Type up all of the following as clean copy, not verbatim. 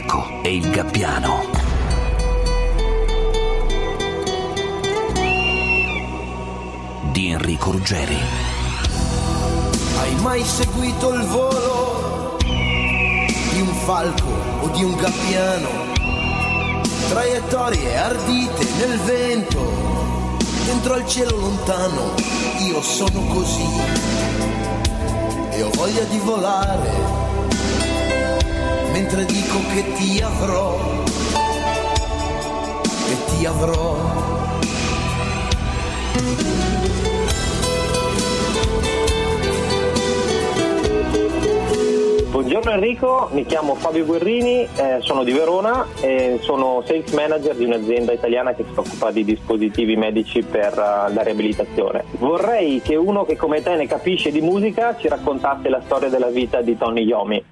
Enrico e il Gabbiano. Di Enrico Ruggeri. Hai mai seguito il volo di un falco o di un gabbiano? Traiettorie ardite nel vento, dentro al cielo lontano. Io sono così e ho voglia di volare, mentre dico che ti avrò e ti avrò. Buongiorno Enrico, mi chiamo Fabio Guerrini, sono di Verona e sono sales manager di un'azienda italiana che si occupa di dispositivi medici per la riabilitazione. Vorrei che uno che come te ne capisce di musica ci raccontasse la storia della vita di Tony Iommi.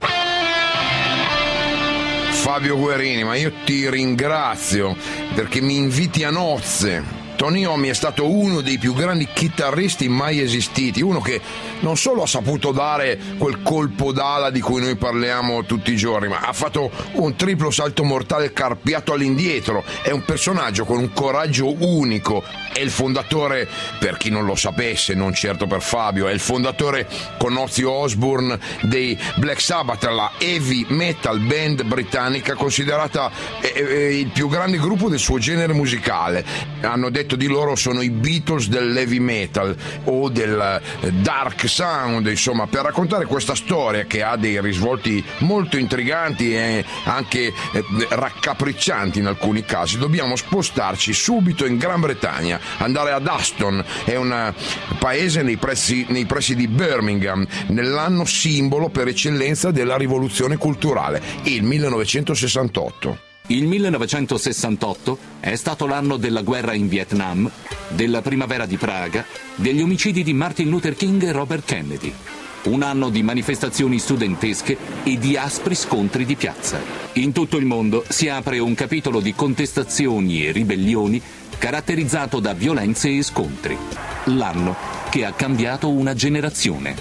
Fabio Guerrini, ma io ti ringrazio perché mi inviti a nozze. Tony Iommi è stato uno dei più grandi chitarristi mai esistiti, uno che non solo ha saputo dare quel colpo d'ala di cui noi parliamo tutti i giorni, ma ha fatto un triplo salto mortale carpiato all'indietro. È un personaggio con un coraggio unico. È il fondatore, per chi non lo sapesse, non certo per Fabio, è il fondatore con Ozzy Osbourne dei Black Sabbath, la heavy metal band britannica considerata il più grande gruppo del suo genere musicale. Hanno detto di loro sono i Beatles dell'heavy metal o del dark sound, insomma, per raccontare questa storia che ha dei risvolti molto intriganti e anche raccapriccianti in alcuni casi. Dobbiamo spostarci subito in Gran Bretagna, andare ad Aston, è un paese nei pressi di Birmingham, nell'anno simbolo per eccellenza della rivoluzione culturale, il 1968. Il 1968 è stato l'anno della guerra in Vietnam, della primavera di Praga, degli omicidi di Martin Luther King e Robert Kennedy. Un anno di manifestazioni studentesche e di aspri scontri di piazza. In tutto il mondo si apre un capitolo di contestazioni e ribellioni caratterizzato da violenze e scontri. L'anno che ha cambiato una generazione.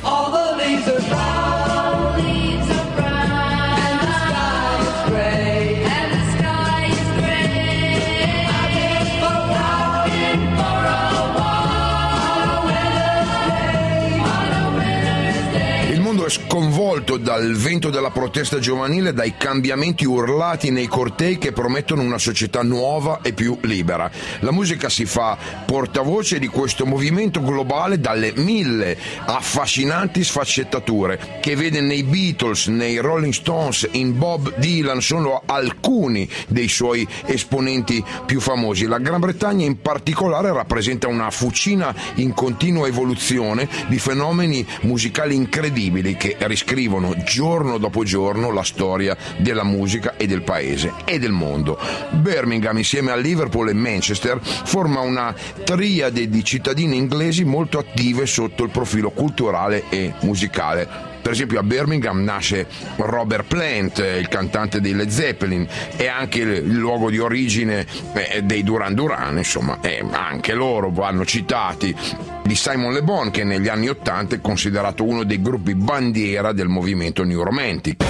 Sconvolto dal vento della protesta giovanile, dai cambiamenti urlati nei cortei che promettono una società nuova e più libera. La musica si fa portavoce di questo movimento globale dalle 1000 affascinanti sfaccettature che vede nei Beatles, nei Rolling Stones, in Bob Dylan, sono alcuni dei suoi esponenti più famosi. La Gran Bretagna in particolare rappresenta una fucina in continua evoluzione di fenomeni musicali incredibili che riscrivono giorno dopo giorno la storia della musica e del paese e del mondo. Birmingham, insieme a Liverpool e Manchester, forma una triade di cittadine inglesi molto attive sotto il profilo culturale e musicale. Per esempio a Birmingham nasce Robert Plant, il cantante dei Led Zeppelin, e anche il luogo di origine dei Duran Duran, insomma, anche loro vanno citati, di Simon Le Bon, che negli anni '80 è considerato uno dei gruppi bandiera del movimento New Romantic.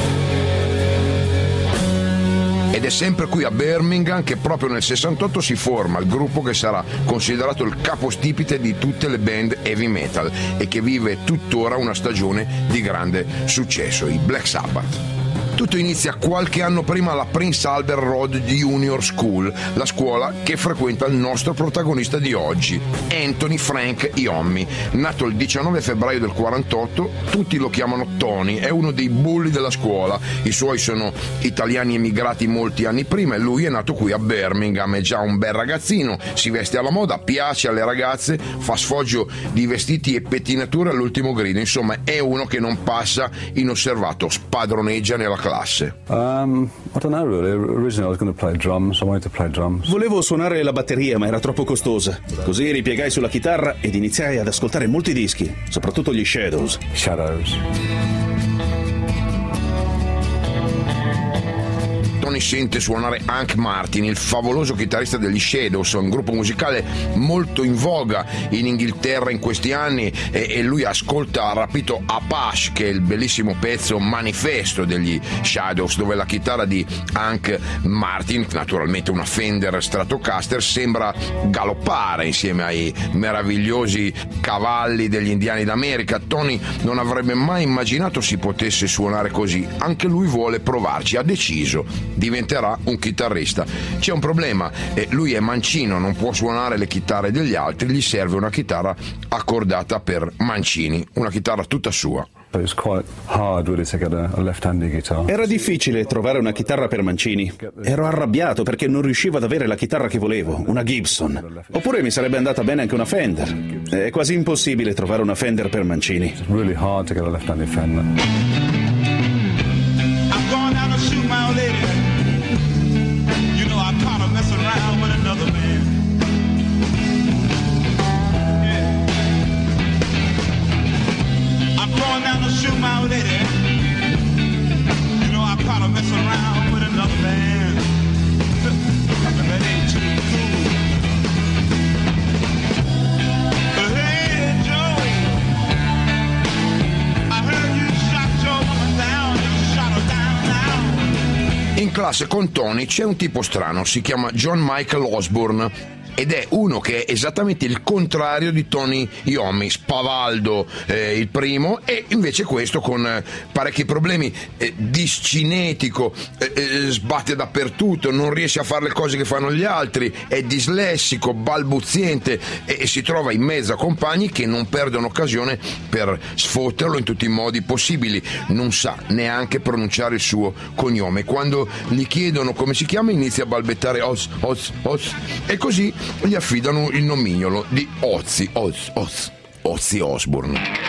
Ed è sempre qui a Birmingham che proprio nel 68 si forma il gruppo che sarà considerato il capostipite di tutte le band heavy metal e che vive tuttora una stagione di grande successo, i Black Sabbath. Tutto inizia qualche anno prima alla Prince Albert Road Junior School, la scuola che frequenta il nostro protagonista di oggi, Anthony Frank Iommi. Nato il 19 febbraio del 48, tutti lo chiamano Tony, è uno dei bulli della scuola. I suoi sono italiani emigrati molti anni prima e lui è nato qui a Birmingham, è già un bel ragazzino, si veste alla moda, piace alle ragazze, fa sfoggio di vestiti e pettinature all'ultimo grido, insomma è uno che non passa inosservato, spadroneggia nella classe. I don't know really. Originally I was going to play drums. I wanted to play drums. Volevo suonare la batteria, ma era troppo costosa. Così ripiegai sulla chitarra ed iniziai ad ascoltare molti dischi, soprattutto gli Shadows. Tony sente suonare Hank Martin, il favoloso chitarrista degli Shadows, un gruppo musicale molto in voga in Inghilterra in questi anni, e lui ascolta rapito Apache, che è il bellissimo pezzo manifesto degli Shadows, dove la chitarra di Hank Martin, naturalmente una Fender Stratocaster, sembra galoppare insieme ai meravigliosi cavalli degli indiani d'America. Tony non avrebbe mai immaginato si potesse suonare così, anche lui vuole provarci, ha deciso, diventerà un chitarrista. C'è un problema, lui è mancino, non può suonare le chitarre degli altri, gli serve una chitarra accordata per mancini, una chitarra tutta sua. Era difficile trovare una chitarra per mancini. Ero arrabbiato perché non riuscivo ad avere la chitarra che volevo, una Gibson. Oppure mi sarebbe andata bene anche una Fender. È quasi impossibile trovare una Fender per mancini. Shoot my lady, you know I caught her messing around with another man. That ain't too cool. Hey Joe, I heard you shot your woman down, you shot her down now. In classe con Tony c'è un tipo strano, si chiama John Michael Osborne, ed è uno che è esattamente il contrario di Tony Iommi, spavaldo il primo, e invece questo con parecchi problemi, discinetico, sbatte dappertutto, non riesce a fare le cose che fanno gli altri, è dislessico, balbuziente, e si trova in mezzo a compagni che non perdono occasione per sfotterlo in tutti i modi possibili. Non sa neanche pronunciare il suo cognome, quando gli chiedono come si chiama inizia a balbettare Oz, e così gli affidano il nomignolo di Ozzy Osbourne.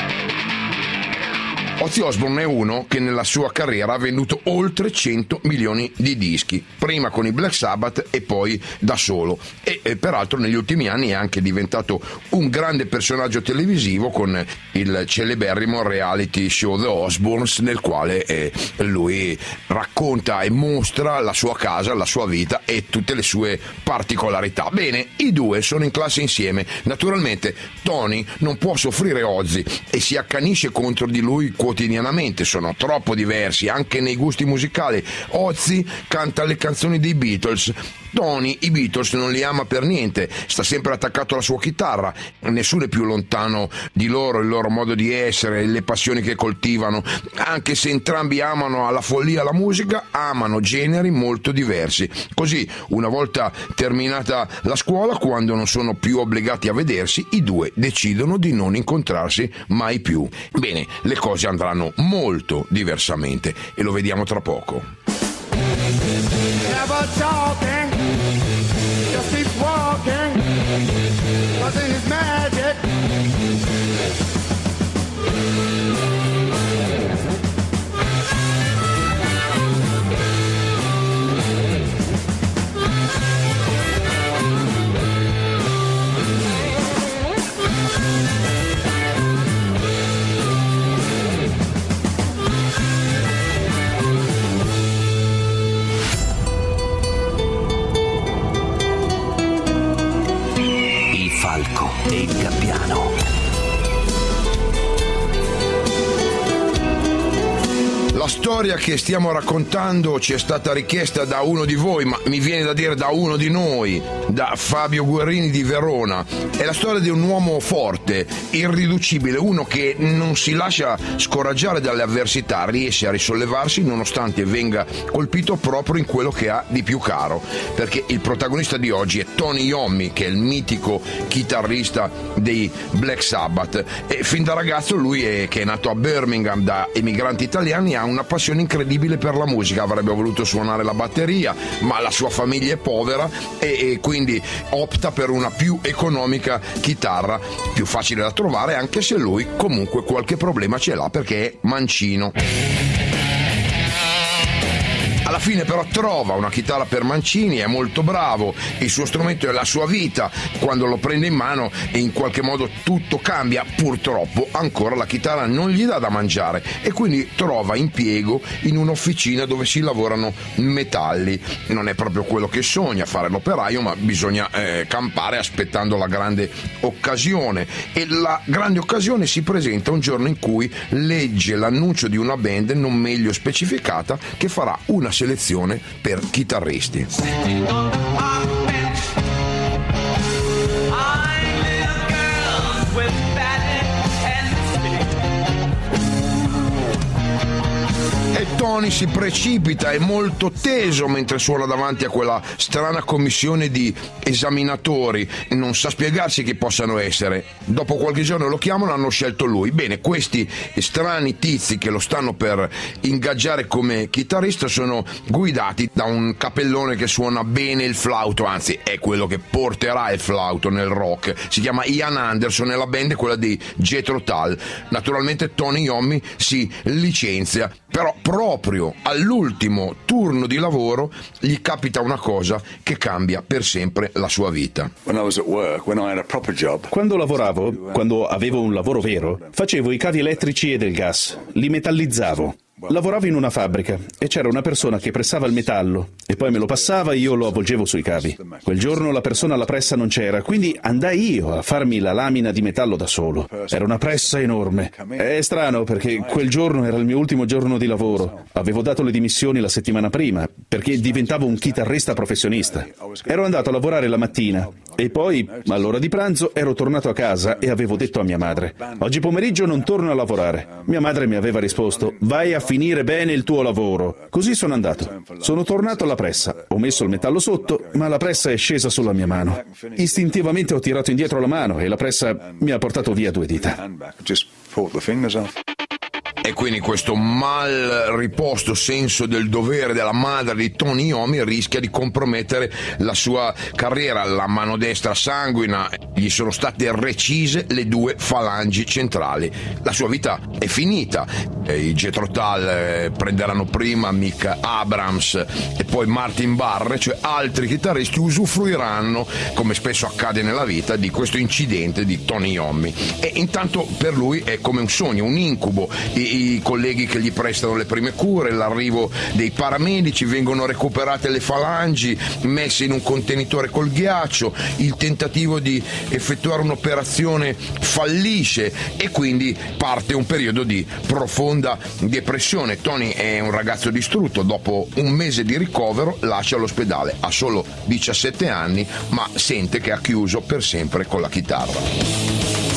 Ozzy Osbourne è uno che nella sua carriera ha venduto oltre 100 milioni di dischi, prima con i Black Sabbath e poi da solo, e peraltro negli ultimi anni è anche diventato un grande personaggio televisivo con il celeberrimo reality show The Osbournes, nel quale lui racconta e mostra la sua casa, la sua vita e tutte le sue particolarità. Bene, i due sono in classe insieme. Naturalmente Tony non può soffrire Ozzy e si accanisce contro di lui quotidianamente, sono troppo diversi anche nei gusti musicali. Ozzy canta le canzoni dei Beatles, Tony i Beatles non li ama per niente, sta sempre attaccato alla sua chitarra, nessuno è più lontano di loro, il loro modo di essere, le passioni che coltivano, anche se entrambi amano alla follia la musica, amano generi molto diversi. Così, una volta terminata la scuola, quando non sono più obbligati a vedersi, i due decidono di non incontrarsi mai più. Bene, le cose andranno molto diversamente e lo vediamo tra poco. Never talking, just keep walking, 'cause it is magic. Falco e il Gabbiano. La storia che stiamo raccontando ci è stata richiesta da uno di voi, ma mi viene da dire da uno di noi, da Fabio Guerrini di Verona. È la storia di un uomo forte, irriducibile, uno che non si lascia scoraggiare dalle avversità, riesce a risollevarsi nonostante venga colpito proprio in quello che ha di più caro, perché il protagonista di oggi è Tony Iommi, che è il mitico chitarrista dei Black Sabbath, e fin da ragazzo lui che è nato a Birmingham da emigranti italiani ha una passione incredibile per la musica, avrebbe voluto suonare la batteria, ma la sua famiglia è povera e quindi opta per una più economica chitarra, più facile da trovare, anche se lui comunque qualche problema ce l'ha perché è mancino. Alla Alla fine però trova una chitarra per mancini, è molto bravo, il suo strumento è la sua vita, quando lo prende in mano e in qualche modo tutto cambia. Purtroppo ancora la chitarra non gli dà da mangiare e quindi trova impiego in un'officina dove si lavorano metalli. Non è proprio quello che sogna, fare l'operaio, ma bisogna campare aspettando la grande occasione, e la grande occasione si presenta un giorno in cui legge l'annuncio di una band non meglio specificata che farà una selezione per chitarristi. E Tony si precipita, è molto teso mentre suona davanti a quella strana commissione di esaminatori, non sa spiegarsi chi possano essere. Dopo qualche giorno lo chiamano, hanno scelto lui. Bene, questi strani tizi che lo stanno per ingaggiare come chitarrista sono guidati da un capellone che suona bene il flauto, anzi è quello che porterà il flauto nel rock. Si chiama Ian Anderson e la band è quella di Jethro Tull. Naturalmente Tony Iommi si licenzia, però proprio all'ultimo turno di lavoro gli capita una cosa che cambia per sempre la sua vita. Quando lavoravo, quando avevo un lavoro vero, facevo i cavi elettrici e del gas, li metallizzavo. Lavoravo in una fabbrica e c'era una persona che pressava il metallo e poi me lo passava e io lo avvolgevo sui cavi. Quel giorno la persona alla pressa non c'era, quindi andai io a farmi la lamina di metallo da solo. Era una pressa enorme. È strano perché quel giorno era il mio ultimo giorno di lavoro. Avevo dato le dimissioni la settimana prima perché diventavo un chitarrista professionista. Ero andato a lavorare la mattina e poi all'ora di pranzo ero tornato a casa e avevo detto a mia madre: oggi pomeriggio non torno a lavorare. Mia madre mi aveva risposto: vai a finire bene il tuo lavoro. Così sono andato. Sono tornato alla pressa, ho messo il metallo sotto, ma la pressa è scesa sulla mia mano. Istintivamente ho tirato indietro la mano e la pressa mi ha portato via 2 dita. E quindi questo mal riposto senso del dovere della madre di Tony Iommi rischia di compromettere la sua carriera. La mano destra sanguina, gli sono state recise le 2 falangi centrali. La sua vita è finita. I Jethro Tull prenderanno prima Mick Abrams e poi Martin Barre, cioè altri chitarristi usufruiranno, come spesso accade nella vita, di questo incidente di Tony Iommi. E intanto per lui è come un sogno, un incubo. I colleghi che gli prestano le prime cure, l'arrivo dei paramedici, vengono recuperate le falangi, messe in un contenitore col ghiaccio, il tentativo di effettuare un'operazione fallisce e quindi parte un periodo di profonda depressione. Tony è un ragazzo distrutto, dopo un mese di ricovero lascia l'ospedale, ha solo 17 anni ma sente che ha chiuso per sempre con la chitarra.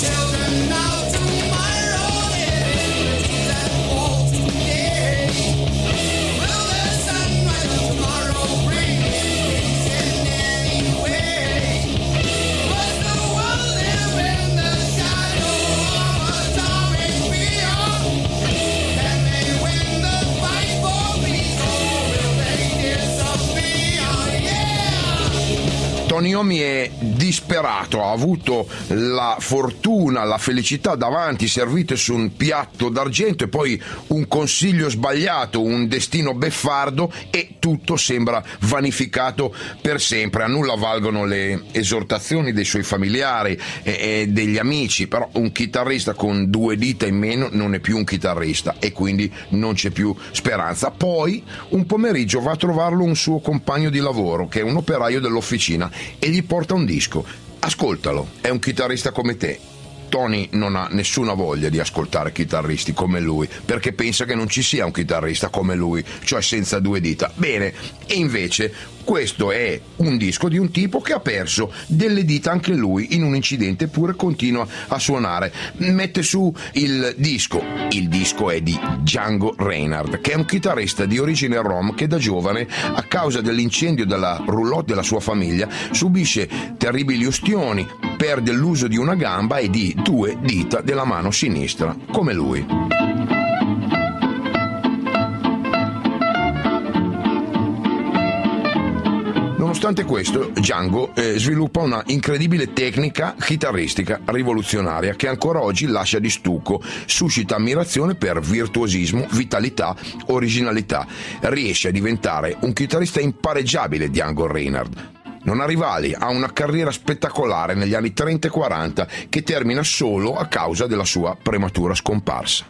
Tony Iommi è disperato, ha avuto la fortuna, la felicità davanti servite su un piatto d'argento e poi un consiglio sbagliato, un destino beffardo e tutto sembra vanificato per sempre. A nulla valgono le esortazioni dei suoi familiari e degli amici, però un chitarrista con 2 dita in meno non è più un chitarrista e quindi non c'è più speranza. Poi un pomeriggio va a trovarlo un suo compagno di lavoro che è un operaio dell'officina e gli porta un disco. Ascoltalo, è un chitarrista come te. Tony non ha nessuna voglia di ascoltare chitarristi come lui perché pensa che non ci sia un chitarrista come lui, cioè senza 2 dita. Bene, e invece questo è un disco di un tipo che ha perso delle dita anche lui in un incidente, eppure continua a suonare. Mette su il disco è di Django Reinhardt, che è un chitarrista di origine rom che da giovane, a causa dell'incendio della roulotte della sua famiglia, subisce terribili ustioni, perde l'uso di una gamba e di 2 dita della mano sinistra, come lui. Nonostante questo, Django sviluppa una incredibile tecnica chitarristica rivoluzionaria che ancora oggi lascia di stucco, suscita ammirazione per virtuosismo, vitalità, originalità. Riesce a diventare un chitarrista impareggiabile, Django Reinhardt. Non ha rivali, ha una carriera spettacolare negli anni 30 e 40 che termina solo a causa della sua prematura scomparsa.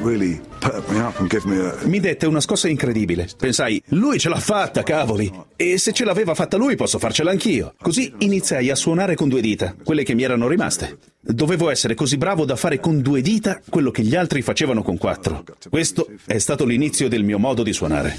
Mi dette una scossa incredibile. Pensai, lui ce l'ha fatta, cavoli! E se ce l'aveva fatta lui, posso farcela anch'io. Così iniziai a suonare con 2 dita, quelle che mi erano rimaste. Dovevo essere così bravo da fare con 2 dita quello che gli altri facevano con 4. Questo è stato l'inizio del mio modo di suonare.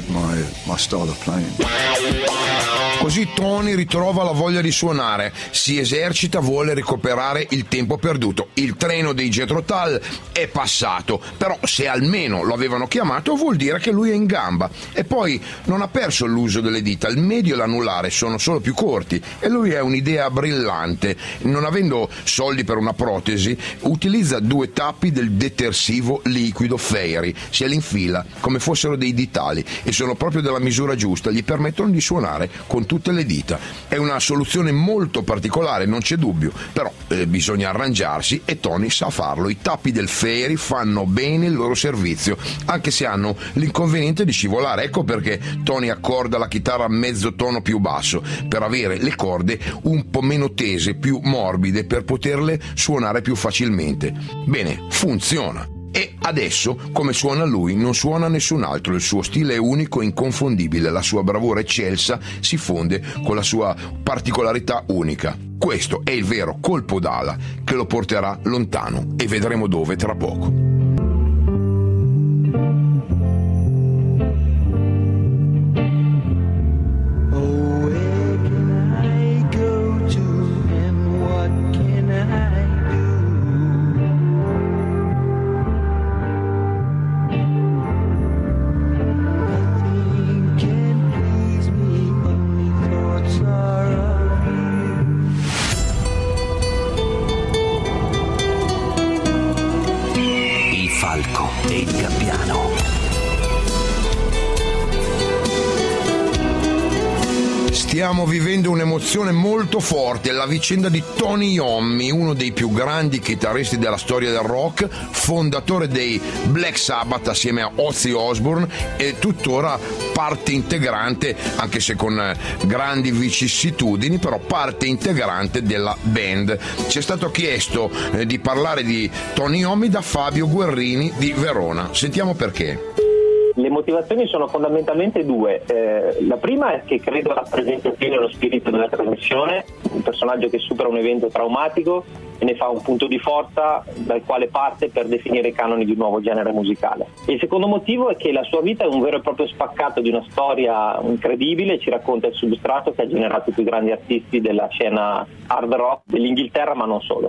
Così Tony ritrova la voglia di suonare, si esercita, vuole recuperare il tempo perduto. Il treno dei Jethro Tull è passato, però se almeno lo avevano chiamato vuol dire che lui è in gamba. E poi non ha perso l'uso delle dita, il medio e l'anulare sono solo più corti e lui ha un'idea brillante. Non avendo soldi per una protesi, utilizza 2 tappi del detersivo liquido Fairy, se li infila come fossero dei ditali e sono proprio della misura giusta, gli permettono di suonare con tutte le dita. È una soluzione molto particolare, non c'è dubbio, però bisogna arrangiarsi e Tony sa farlo. I tappi del Fairy fanno bene il loro servizio, anche se hanno l'inconveniente di scivolare. Ecco perché Tony accorda la chitarra a mezzo tono più basso, per avere le corde un po' meno tese, più morbide, per poterle suonare più facilmente. Bene, funziona. E adesso, come suona lui, non suona nessun altro. Il suo stile è unico e inconfondibile, la sua bravura eccelsa si fonde con la sua particolarità unica. Questo è il vero colpo d'ala che lo porterà lontano e vedremo dove tra poco. E il Gabbiano. Stiamo vivendo un'emozione molto forte, la vicenda di Tony Iommi, uno dei più grandi chitarristi della storia del rock, fondatore dei Black Sabbath assieme a Ozzy Osbourne e tuttora parte integrante, anche se con grandi vicissitudini, però parte integrante della band. Ci è stato chiesto di parlare di Tony Iommi da Fabio Guerrini di Verona. Sentiamo perché. Le motivazioni sono fondamentalmente 2. La prima è che credo rappresenti appieno lo spirito della trasmissione, un personaggio che supera un evento traumatico e ne fa un punto di forza dal quale parte per definire i canoni di un nuovo genere musicale. Il secondo motivo è che la sua vita è un vero e proprio spaccato di una storia incredibile, ci racconta il substrato che ha generato i più grandi artisti della scena hard rock dell'Inghilterra, ma non solo.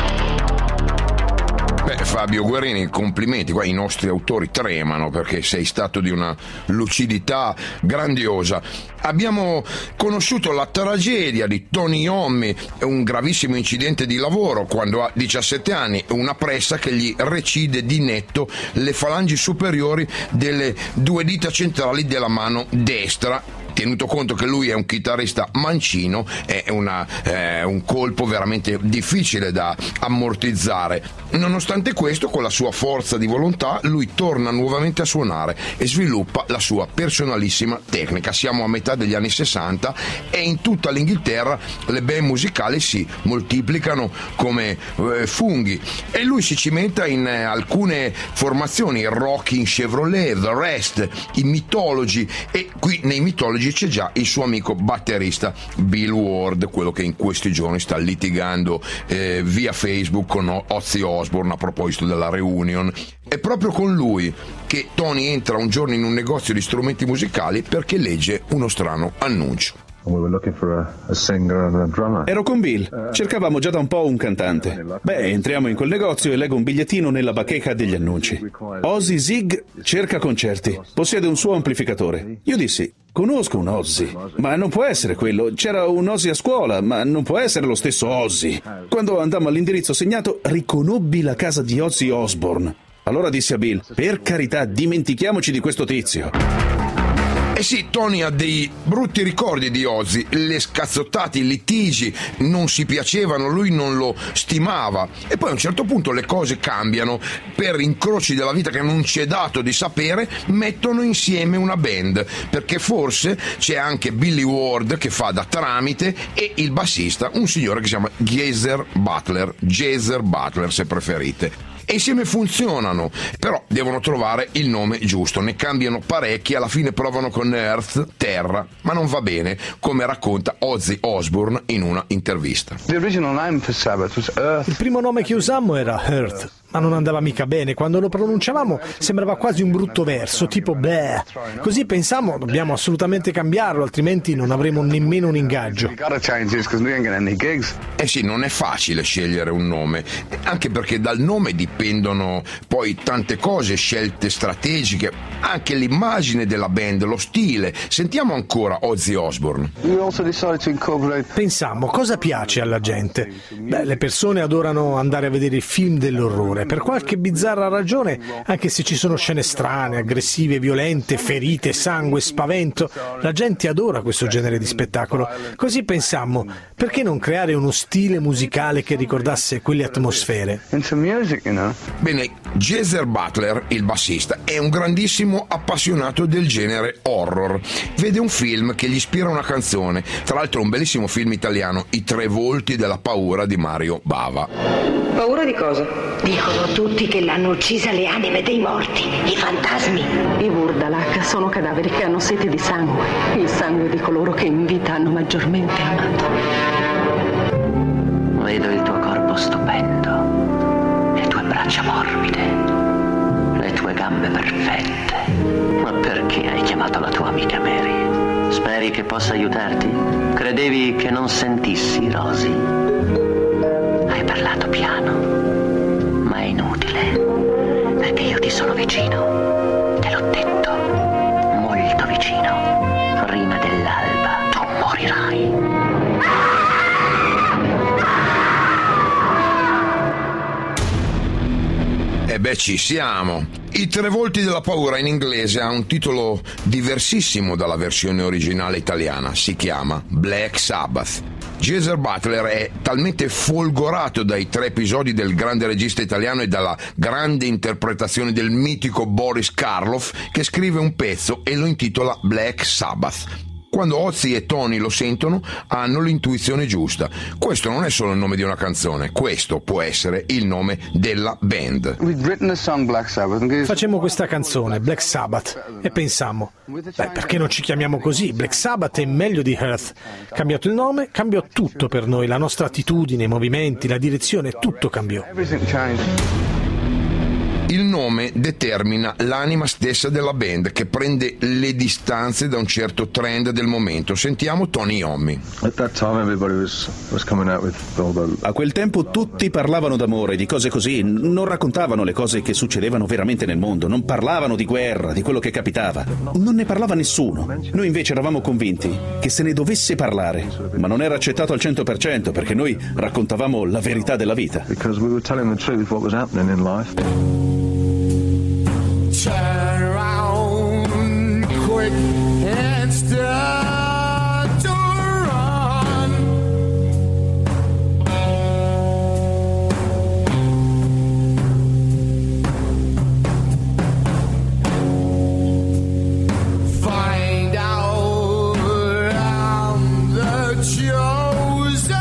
Beh, Fabio Guerrini, complimenti, qua i nostri autori tremano perché sei stato di una lucidità grandiosa. Abbiamo conosciuto la tragedia di Tony Iommi, un gravissimo incidente di lavoro quando ha 17 anni, una pressa che gli recide di netto le falangi superiori delle 2 dita centrali della mano destra. Tenuto conto che lui è un chitarrista mancino, è un colpo veramente difficile da ammortizzare. Nonostante questo, con la sua forza di volontà, lui torna nuovamente a suonare e sviluppa la sua personalissima tecnica. Siamo a metà degli anni 60 e in tutta l'Inghilterra le band musicali si moltiplicano come funghi e lui si cimenta in alcune formazioni, il Rocking Chevrolet, The Rest, i Mythology, e qui nei Mythology c'è già il suo amico batterista Bill Ward, quello che in questi giorni sta litigando via Facebook con Ozzy Osbourne a proposito della reunion. È proprio con lui che Tony entra un giorno in un negozio di strumenti musicali perché legge uno strano annuncio. Ero con Bill, cercavamo già da un po' un cantante. Beh, entriamo in quel negozio e leggo un bigliettino nella bacheca degli annunci. Ozzy Zig cerca concerti, possiede un suo amplificatore. Io dissi, conosco un Ozzy, ma non può essere quello. C'era un Ozzy a scuola, ma non può essere lo stesso Ozzy. Quando andammo all'indirizzo segnato, riconobbi la casa di Ozzy Osbourne. Allora dissi a Bill, per carità, dimentichiamoci di questo tizio. Eh sì, Tony ha dei brutti ricordi di Ozzy, le scazzottate, i litigi, non si piacevano, lui non lo stimava, e poi a un certo punto le cose cambiano, per incroci della vita che non ci è dato di sapere, mettono insieme una band, perché forse c'è anche Billy Ward che fa da tramite e il bassista, un signore che si chiama Geezer Butler se preferite. E insieme funzionano, però devono trovare il nome giusto, ne cambiano parecchi, alla fine provano con Earth, terra, ma non va bene, come racconta Ozzy Osbourne in una intervista. Il primo nome che usammo era Earth, ma non andava mica bene. Quando lo pronunciavamo sembrava quasi un brutto verso, tipo bleh. Così pensammo, dobbiamo assolutamente cambiarlo, altrimenti non avremo nemmeno un ingaggio. Eh sì, non è facile scegliere un nome, anche perché dal nome dipendono poi tante cose, scelte strategiche, anche l'immagine della band, lo stile. Sentiamo ancora Ozzy Osbourne. Pensammo, cosa piace alla gente? Beh, le persone adorano andare a vedere i film dell'orrore. Per qualche bizzarra ragione, anche se ci sono scene strane, aggressive, violente, ferite, sangue, spavento, la gente adora questo genere di spettacolo. Così pensammo, perché non creare uno stile musicale che ricordasse quelle atmosfere? Bene, Geezer Butler, il bassista, è un grandissimo appassionato del genere horror. Vede un film che gli ispira una canzone, tra l'altro un bellissimo film italiano, I tre volti della paura di Mario Bava. Paura di cosa? Dicono tutti che l'hanno uccisa le anime dei morti, i fantasmi. I Vurdalak sono cadaveri che hanno sete di sangue, il sangue di coloro che in vita hanno maggiormente amato. Vedo il tuo corpo stupendo, le tue braccia morbide, le tue gambe perfette. Ma perché hai chiamato la tua amica Mary? Speri che possa aiutarti? Credevi che non sentissi, Rosy? Hai parlato piano, ma è inutile, perché io ti sono vicino, te l'ho detto, molto vicino. Prima dell'alba tu morirai. E beh, ci siamo. I tre volti della paura in inglese ha un titolo diversissimo dalla versione originale italiana, si chiama Black Sabbath. Geezer Butler è talmente folgorato dai tre episodi del grande regista italiano e dalla grande interpretazione del mitico Boris Karloff che scrive un pezzo e lo intitola Black Sabbath. Quando Ozzy e Tony lo sentono, hanno l'intuizione giusta. Questo non è solo il nome di una canzone, questo può essere il nome della band. Facemmo questa canzone, Black Sabbath, e pensammo, perché non ci chiamiamo così? Black Sabbath è meglio di Earth. Cambiato il nome, cambiò tutto per noi, la nostra attitudine, i movimenti, la direzione, tutto cambiò. Il nome determina l'anima stessa della band, che prende le distanze da un certo trend del momento. Sentiamo Tony Iommi. A quel tempo tutti parlavano d'amore, di cose così, non raccontavano le cose che succedevano veramente nel mondo, non parlavano di guerra, di quello che capitava. Non ne parlava nessuno. Noi invece eravamo convinti che se ne dovesse parlare, ma non era accettato al 100% perché noi raccontavamo la verità della vita. Turn around quick and start to run. Find out I'm the chosen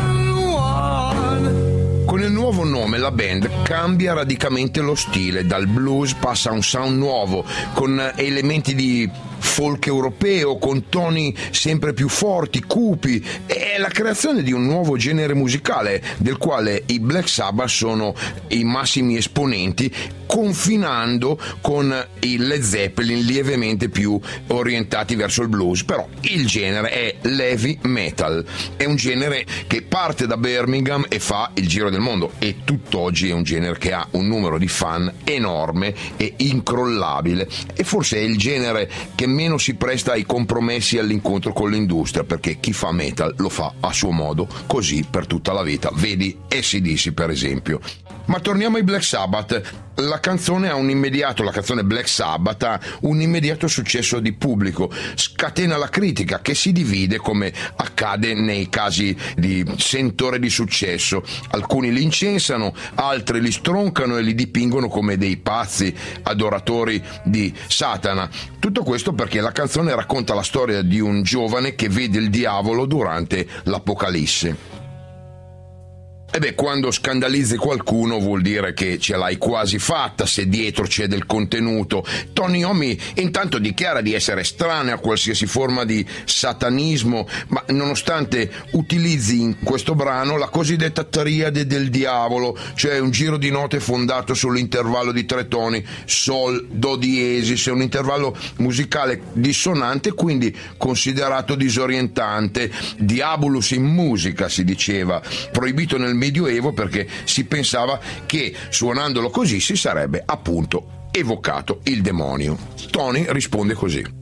one. Con il nuovo nome la band cambia radicalmente lo stile, dal blues passa a un sound nuovo, con elementi di folk europeo, con toni sempre più forti, cupi. È la creazione di un nuovo genere musicale del quale i Black Sabbath sono i massimi esponenti, confinando con i Led Zeppelin lievemente più orientati verso il blues. Però il genere è l'heavy metal, è un genere che parte da Birmingham e fa il giro del mondo, e tutt'oggi è un genere che ha un numero di fan enorme e incrollabile, e forse è il genere che meno si presta ai compromessi e all'incontro con l'industria, perché chi fa metal lo fa a suo modo, così per tutta la vita. Vedi AC/DC per esempio. Ma torniamo ai Black Sabbath. La canzone la canzone Black Sabbath ha un immediato successo di pubblico, scatena la critica che si divide come accade nei casi di sentore di successo. Alcuni li incensano, altri li stroncano e li dipingono come dei pazzi adoratori di Satana. Tutto questo perché la canzone racconta la storia di un giovane che vede il diavolo durante l'Apocalisse. Quando scandalizzi qualcuno vuol dire che ce l'hai quasi fatta se dietro c'è del contenuto. Tony Iommi intanto dichiara di essere estraneo a qualsiasi forma di satanismo, ma nonostante utilizzi in questo brano la cosiddetta triade del diavolo, cioè un giro di note fondato sull'intervallo di tre toni, sol, do diesis, è un intervallo musicale dissonante, quindi considerato disorientante. Diabolus in musica si diceva, proibito nel Medioevo perché si pensava che suonandolo così si sarebbe appunto evocato il demonio. Tony risponde così.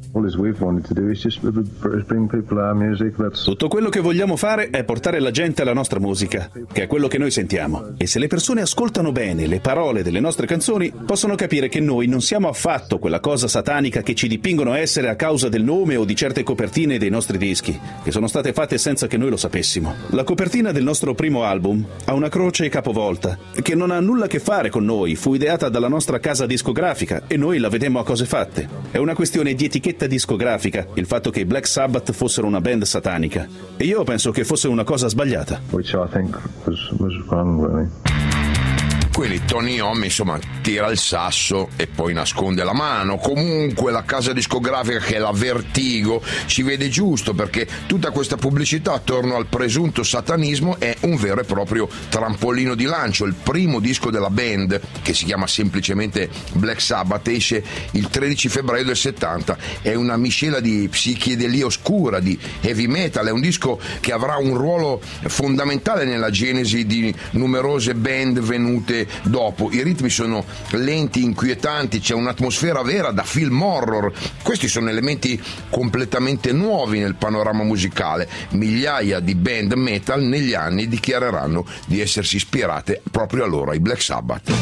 Tutto quello che vogliamo fare è portare la gente alla nostra musica, che è quello che noi sentiamo. E se le persone ascoltano bene le parole delle nostre canzoni, possono capire che noi non siamo affatto quella cosa satanica che ci dipingono essere a causa del nome o di certe copertine dei nostri dischi, che sono state fatte senza che noi lo sapessimo. La copertina del nostro primo album ha una croce capovolta, che non ha nulla a che fare con noi, fu ideata dalla nostra casa discografica e noi la vedemmo a cose fatte. È una questione di etichetta discografica, il fatto che i Black Sabbath fossero una band satanica, e io penso che fosse una cosa sbagliata. Which I think was wrong, really. Quindi Tony Iommi tira il sasso e poi nasconde la mano. Comunque la casa discografica, che è la Vertigo, ci vede giusto, perché tutta questa pubblicità attorno al presunto satanismo è un vero e proprio trampolino di lancio. Il primo disco della band, che si chiama semplicemente Black Sabbath, esce il 13 febbraio del 70, è una miscela di psichedelia oscura, di heavy metal, è un disco che avrà un ruolo fondamentale nella genesi di numerose band venute dopo. I ritmi sono lenti, inquietanti, c'è un'atmosfera vera da film horror. Questi sono elementi completamente nuovi nel panorama musicale. Migliaia di band metal negli anni dichiareranno di essersi ispirate proprio a loro, ai Black Sabbath.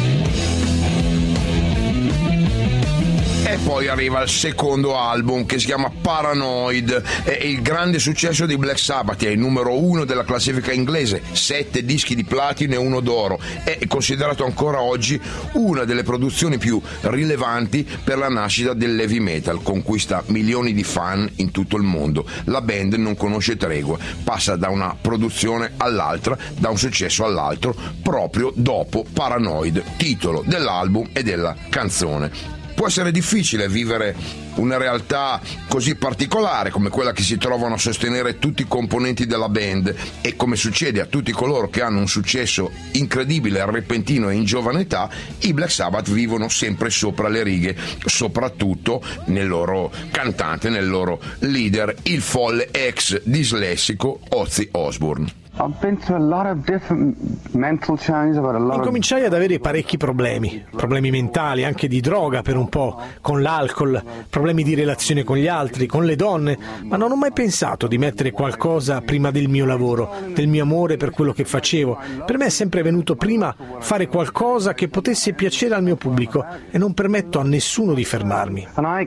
E poi arriva il secondo album, che si chiama Paranoid, è il grande successo di Black Sabbath, è il numero 1 della classifica inglese, 7 dischi di platino e 1 d'oro, è considerato ancora oggi una delle produzioni più rilevanti per la nascita dell'heavy metal, conquista milioni di fan in tutto il mondo. La band non conosce tregua, passa da una produzione all'altra, da un successo all'altro, proprio dopo Paranoid, titolo dell'album e della canzone. Può essere difficile vivere una realtà così particolare come quella che si trovano a sostenere tutti i componenti della band, e come succede a tutti coloro che hanno un successo incredibile, repentino e in giovane età, i Black Sabbath vivono sempre sopra le righe, soprattutto nel loro cantante, nel loro leader, il folle ex dislessico Ozzy Osbourne. Incominciai ad avere parecchi problemi mentali, anche di droga per un po', con l'alcol, problemi di relazione con gli altri, con le donne, ma non ho mai pensato di mettere qualcosa prima del mio lavoro, del mio amore per quello che facevo. Per me è sempre venuto prima fare qualcosa che potesse piacere al mio pubblico, e non permetto a nessuno di fermarmi.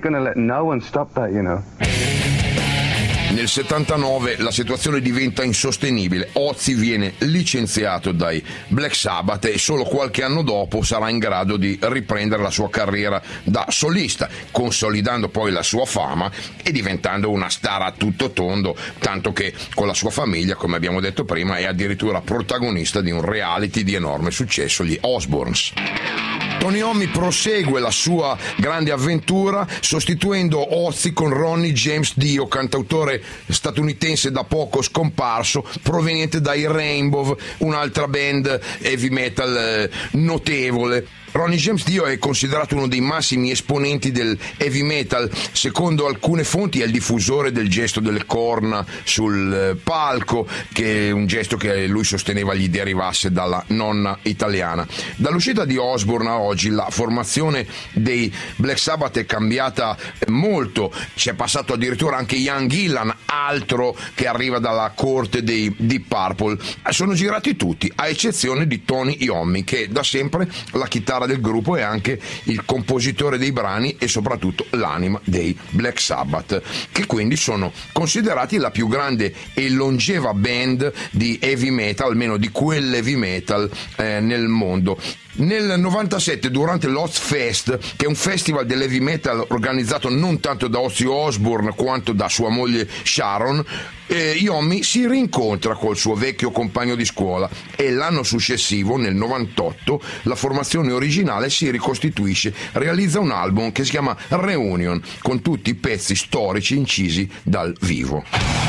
Nel 79 la situazione diventa insostenibile, Ozzy viene licenziato dai Black Sabbath e solo qualche anno dopo sarà in grado di riprendere la sua carriera da solista, consolidando poi la sua fama e diventando una star a tutto tondo, tanto che con la sua famiglia, come abbiamo detto prima, è addirittura protagonista di un reality di enorme successo, gli Osbournes. Tony Iommi prosegue la sua grande avventura sostituendo Ozzy con Ronnie James Dio, cantautore statunitense da poco scomparso, proveniente dai Rainbow, un'altra band heavy metal notevole. Ronnie James Dio è considerato uno dei massimi esponenti del heavy metal. Secondo alcune fonti è il diffusore del gesto delle corna sul palco, che è un gesto che lui sosteneva gli derivasse dalla nonna italiana. Dall'uscita di Osbourne a oggi la formazione dei Black Sabbath è cambiata molto, c'è passato addirittura anche Ian Gillan, altro che arriva dalla corte dei Deep Purple. Sono girati tutti, a eccezione di Tony Iommi, che da sempre la chitarra chitarra del gruppo e anche il compositore dei brani e soprattutto l'anima dei Black Sabbath, che quindi sono considerati la più grande e longeva band di heavy metal, almeno di quell'heavy metal nel mondo. Nel 97, durante l'Ozfest, che è un festival dell'heavy metal organizzato non tanto da Ozzy Osbourne quanto da sua moglie Sharon, Iommi si rincontra col suo vecchio compagno di scuola e l'anno successivo, nel 98, la formazione originale si ricostituisce, realizza un album che si chiama Reunion, con tutti i pezzi storici incisi dal vivo.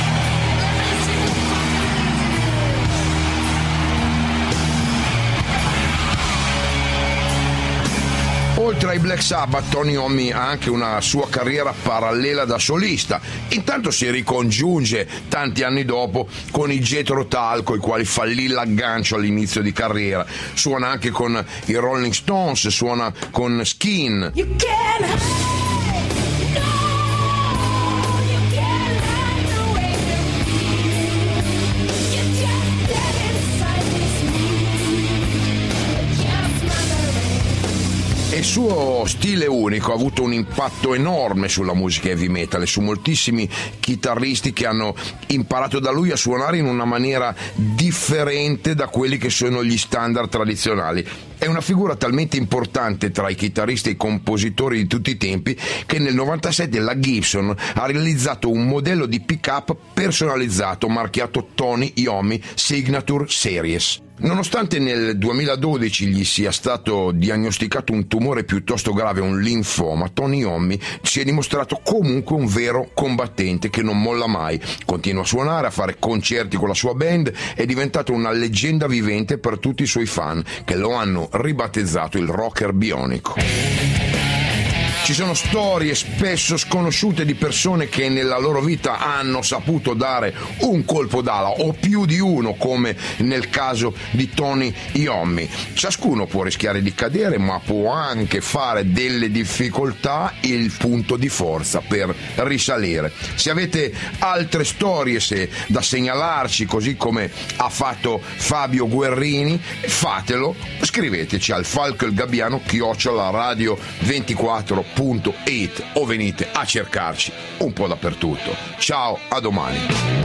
Oltre ai Black Sabbath, Tony Iommi ha anche una sua carriera parallela da solista. Intanto si ricongiunge tanti anni dopo con i Jethro Tull, coi quali fallì l'aggancio all'inizio di carriera. Suona anche con i Rolling Stones, suona con Skin. Il suo stile unico ha avuto un impatto enorme sulla musica heavy metal e su moltissimi chitarristi che hanno imparato da lui a suonare in una maniera differente da quelli che sono gli standard tradizionali. È una figura talmente importante tra i chitarristi e i compositori di tutti i tempi che nel 97 la Gibson ha realizzato un modello di pick-up personalizzato marchiato Tony Iommi Signature Series. Nonostante nel 2012 gli sia stato diagnosticato un tumore piuttosto grave, un linfoma, Tony Iommi si è dimostrato comunque un vero combattente che non molla mai. Continua a suonare, a fare concerti con la sua band, è diventato una leggenda vivente per tutti i suoi fan, che lo hanno ribattezzato il rocker bionico. Ci sono storie spesso sconosciute di persone che nella loro vita hanno saputo dare un colpo d'ala o più di uno, come nel caso di Tony Iommi. Ciascuno può rischiare di cadere, ma può anche fare delle difficoltà il punto di forza per risalire. Se avete altre storie da segnalarci, così come ha fatto Fabio Guerrini, fatelo, scriveteci al falcoilgabbiano@radio24.it o venite a cercarci un po' dappertutto. Ciao, a domani.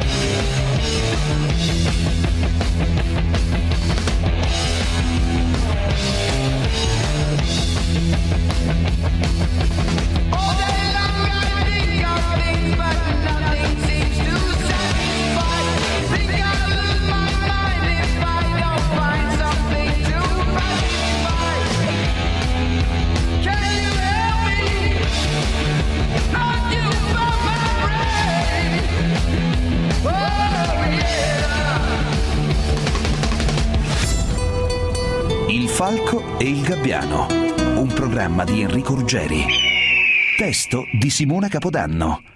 Il Falco e il Gabbiano, un programma di Enrico Ruggeri. Testo di Simona Capodanno.